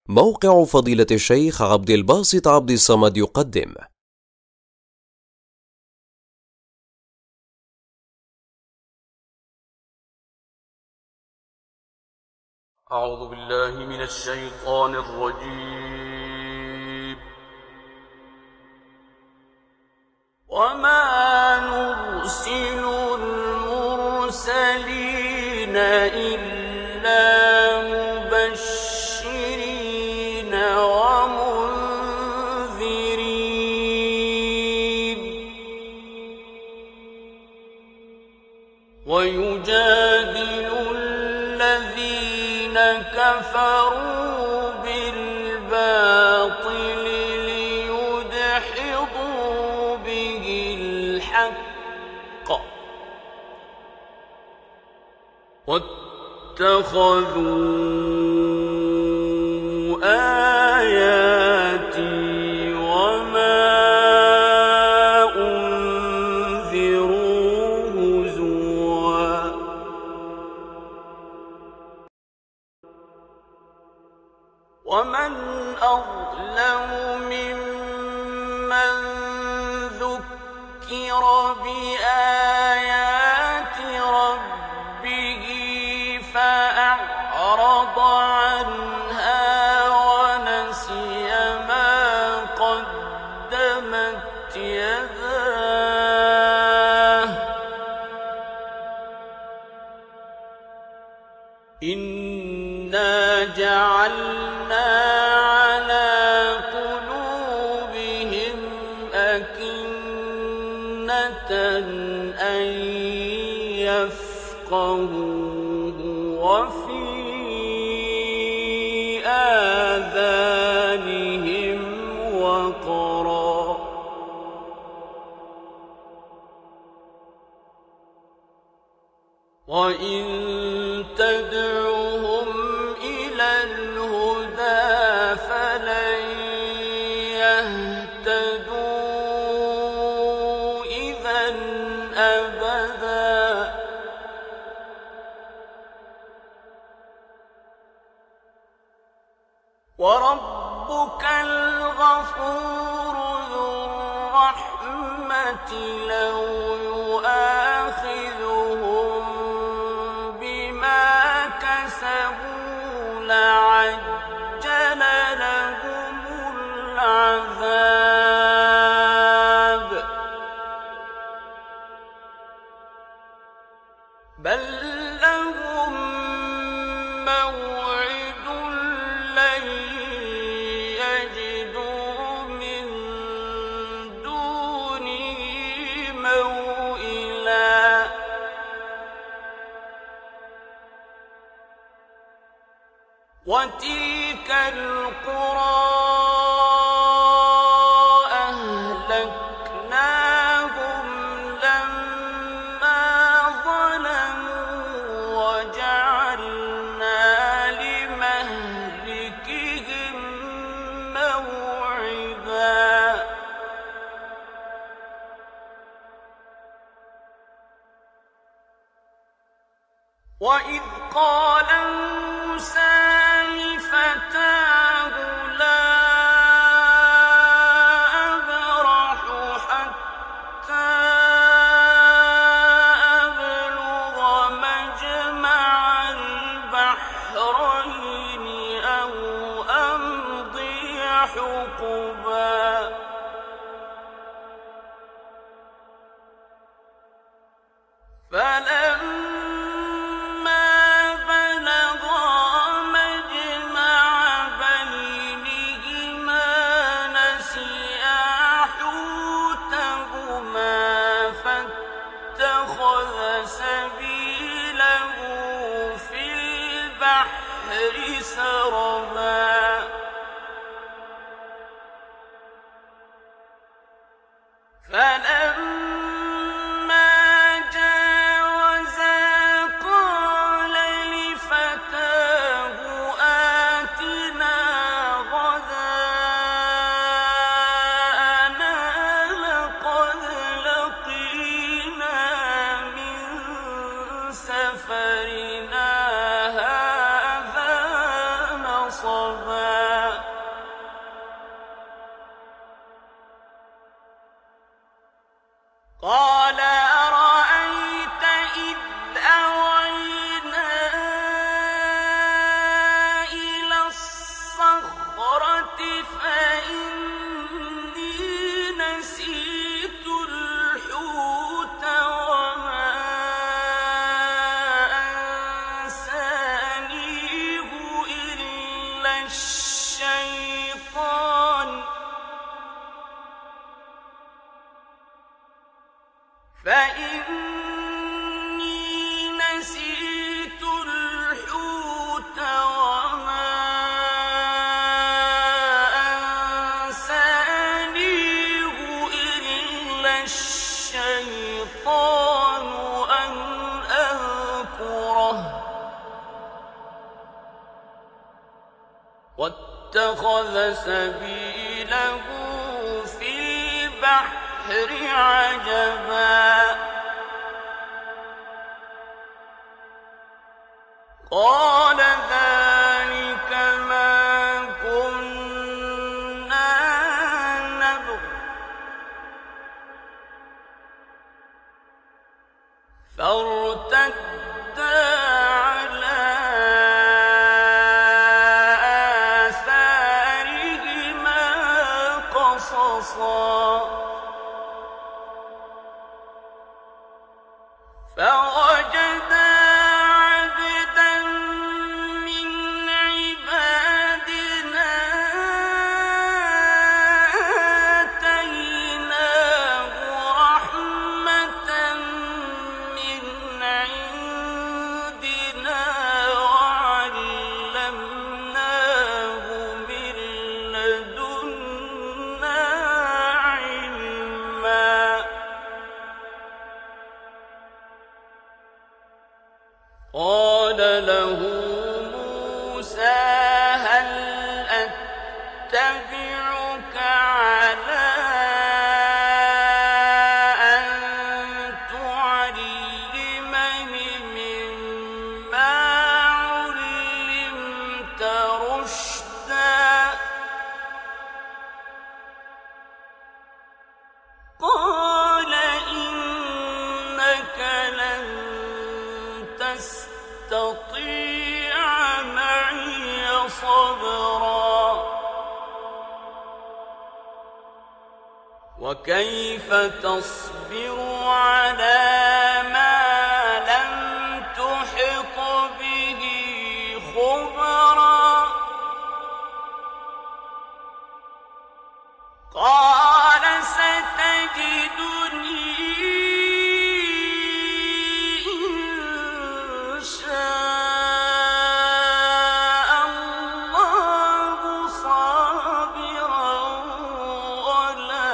موقع فضيلة الشيخ عبد الباسط عبد الصمد يقدم أعوذ بالله من الشيطان الرجيم. وما نرسل المرسلين إلا مبشرين ومنذرين ويجادل الذين كفروا بالباطل ليدحضوا به الحق واتخذوا آياتي وما أنذروا هزوا. ومن أظلم ممن ذكر بآيات ربه فأعرض عنها ونسي ما قدمت يداه إنا جعلنا على قلوبهم أكنة أن يفقهوه وفي آذانهم وقرا وإن تدعهم إلى الهدى فلن يهتدوا إذا أبدا. وربك الغفور ذو الرحمة لو يؤاخذهم بما كسبوا لعجل لهم العذاب بل لهم موعد لن يجدوا من دونه موئلا. وتلك القرى أهلكناهم لما ظلموا وجعلنا لمهلكهم موعدا. وإذ قال موسى لفتاه لا أبرح حتى أبلغ مجمع البحرين أو أمضي حقبا. فلما بلغا مجمع بينهما نسيا حوتهما فاتخذ سبيله في البحر سربا. فلما جاوزا قال لفتاه آتنا غداءنا لقد لقينا من سفرنا هذا نصبا. الشيطان فإني نسيت الحوت وما أنسانيه إلا الشيطان أن أذكره واتخذ سبيله في البحر عجبا قال ذلك ما كنا نبغ فارتدا على آثارهما قصصا فوجدا عبدا من عبادنا آتيناه رحمة من عندنا وعلمناه من لدنا علما قال له موسى هل أتبعك على أن تعلمني مما علمت رشدا قال إنك لن تستطيع معي صبرا وكيف تصبر على ما لم تحط به خبرا قال ستجدني إن شاء الله صابرا ولا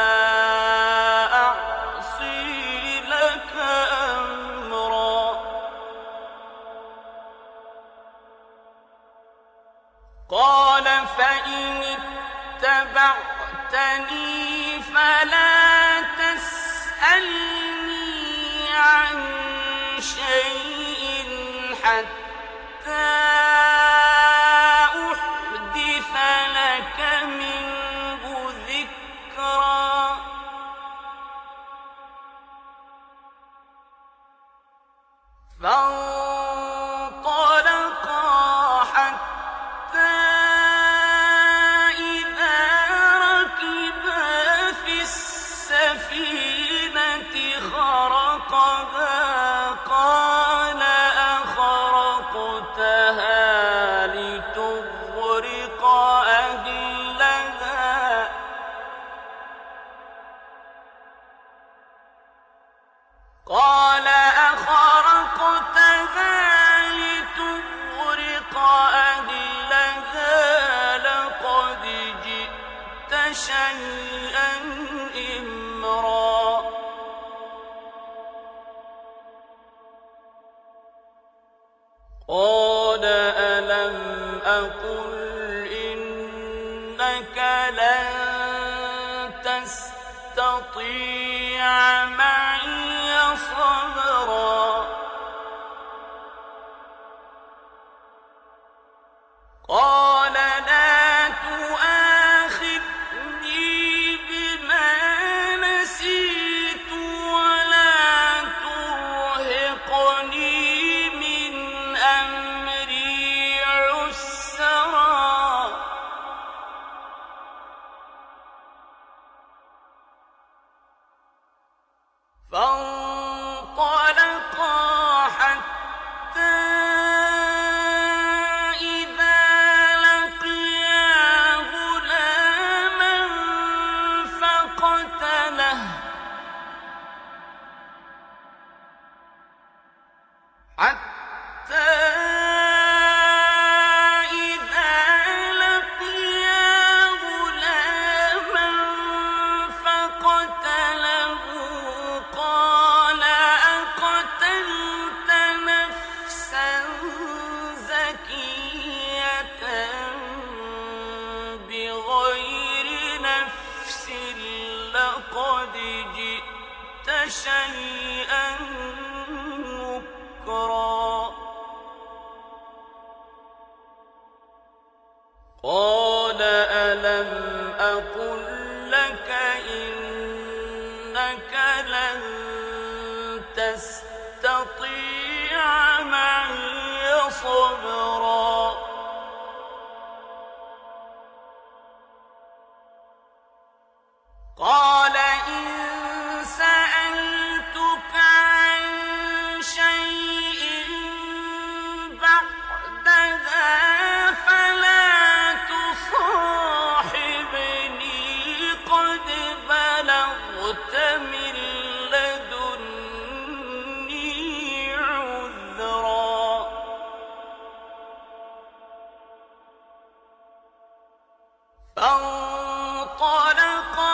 أعصي لك أمرا قال فإن اتبعتني فلا تسألني عن شيء حتى أحدث لك منه ذكرا فانطلقا حتى إذا ركبا في السفينة خرقها قال أخرقتها لتغرق أهلها قال أخرقتها لتغرق أهلها لقد جئت شيئا إمرا قال ألم أقل إنك لن تستطيع معي صبرا قال لا تؤاخذني بما نسيت ولا ترهقني من أمري عسرا جئت شيئا نكرا قال ألم أقل لك إنك لن تستطيع معي صبرا قال إن سألتك عن شيء بعدها فلا تصاحبني قد بلغت من لدني عذرا فانطلقا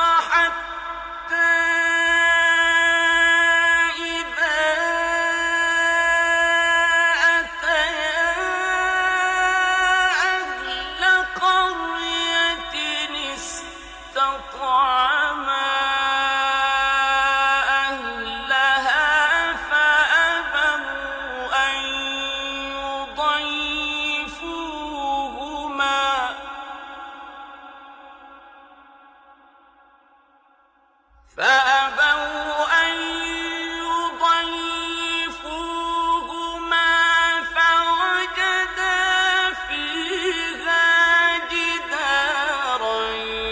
فأبوا أن يضيفوهما فوجدا فيها جدارا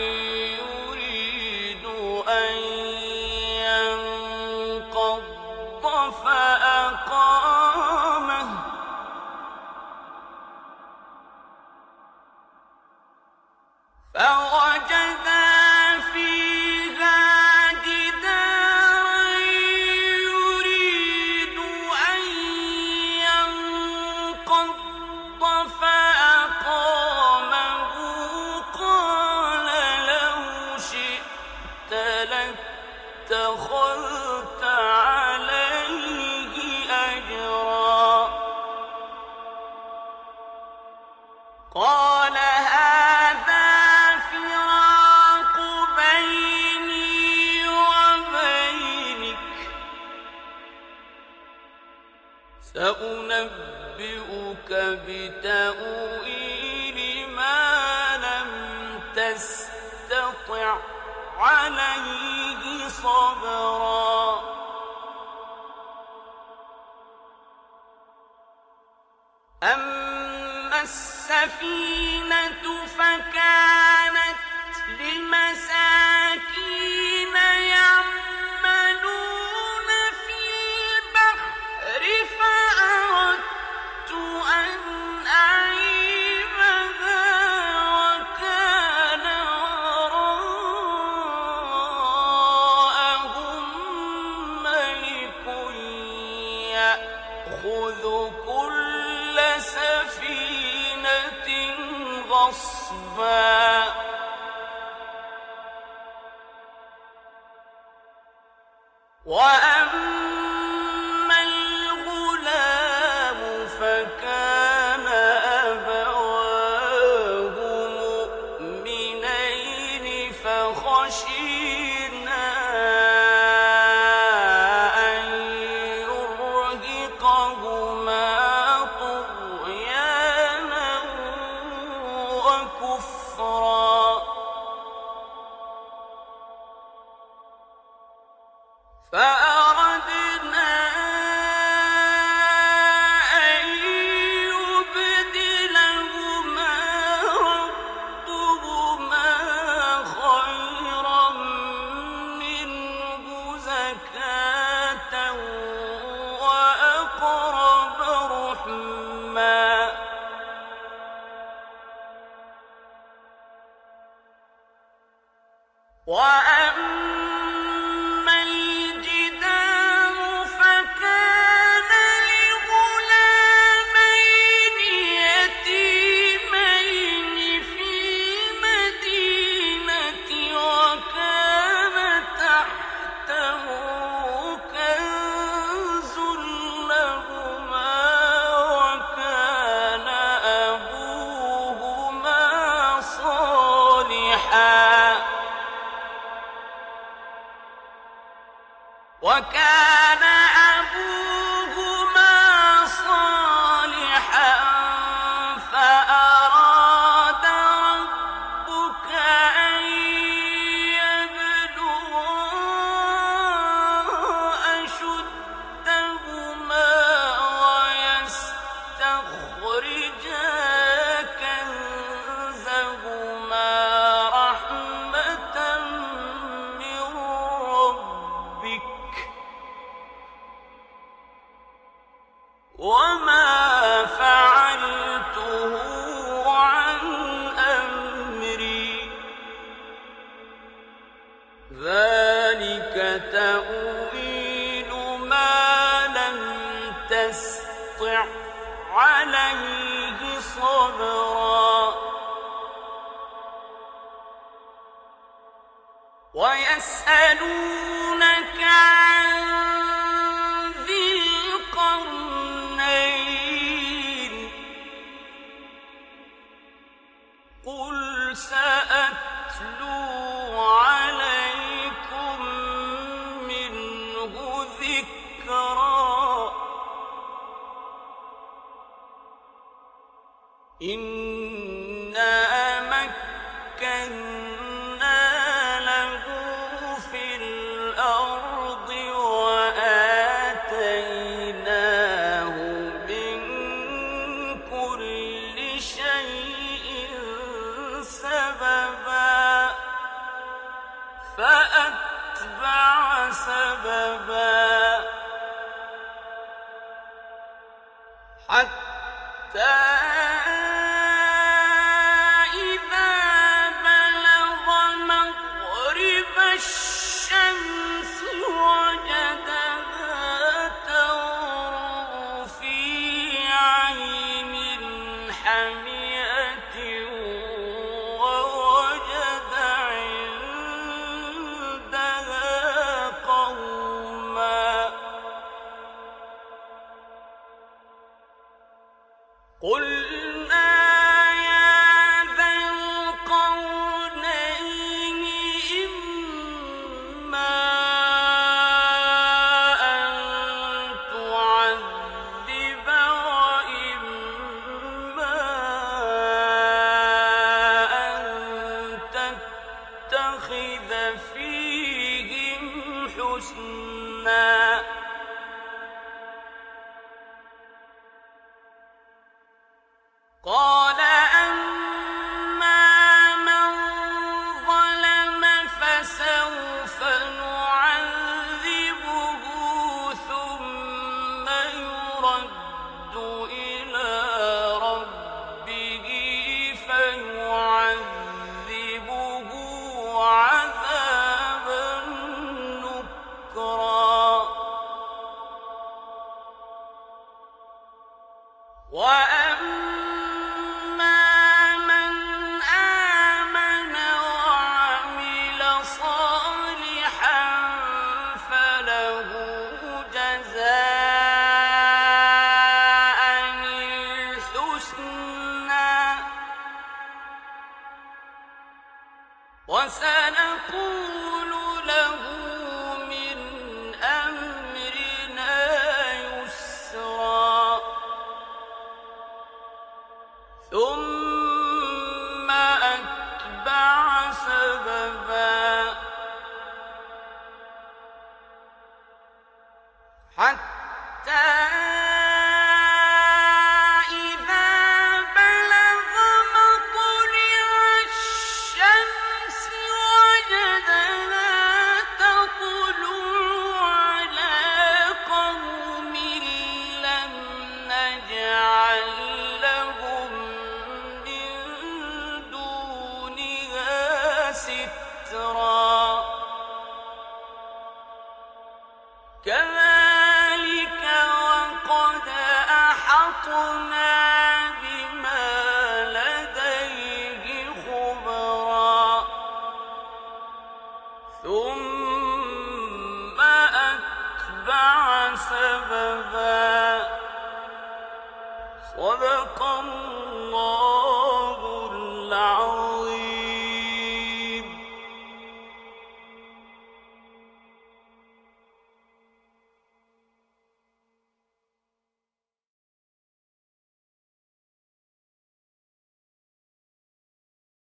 يريد أن ينقض فأقامه فوجدا فيها جدارا يريد أن ينقض فأقامه قال لو شئت لاتخذت عليه أجرا قال هذا فراق بيني وبينك سأنبئك بتأويل ما لم تستطع عليه صبرا أما السفينة فكانت لمساكين يعملون في البحر فأردت أن أعيبها وكان وراءهم ملك يأخذ كل سفينة غصبا وأما الغلام فكان أبواه مؤمنين فخشينا أن يرهقهما طغيانا وكفرا فأردنا أن يبدلهما ربهما خيرا منه زكاة وأقرب رحما وأما الجدار فكان لغلامين يتيمين في المدينة وكان تحته كنز لهما وكان أبوهما صالحا وكان أبوهما صالحا فأراد ربك أن يبلغا أشدهما ويستخرجا كنزهما رحمة من ربك وما فعلته عن أمري ذلك تأويل ما لم تسطع عليه صبرا ويسألونك عن ذي القرنين قل سأتلو عليكم منه ذكرا إنا مكنا له في الأرض وآتيناه من كل شيء سببا فأتبع سببا حتى إذا بلغ مغرب الشمس وجدها تغرب في عين حمئة ووجد عندها قوما قلنا يا ذا القرنين إما أن تعذب وإما أن تتخذ فيهم حسنا قال أما من ظلم فسوف نعذبه ثم يرد إلى ربه فيعذبه عذابا نكرا وأما من آمن وعمل صالحا فله جزاء الحسنى وسنقول له من أمرنا يسرا ثم أتبع سببا حتى إذا بلغ مطلع الشمس وجدها تطلع على قوم لم نجعل لهم من دونها سترا كذلك وقد أحطنا بما لديه خبرا ثم أتبع سببا صدق الله العظيم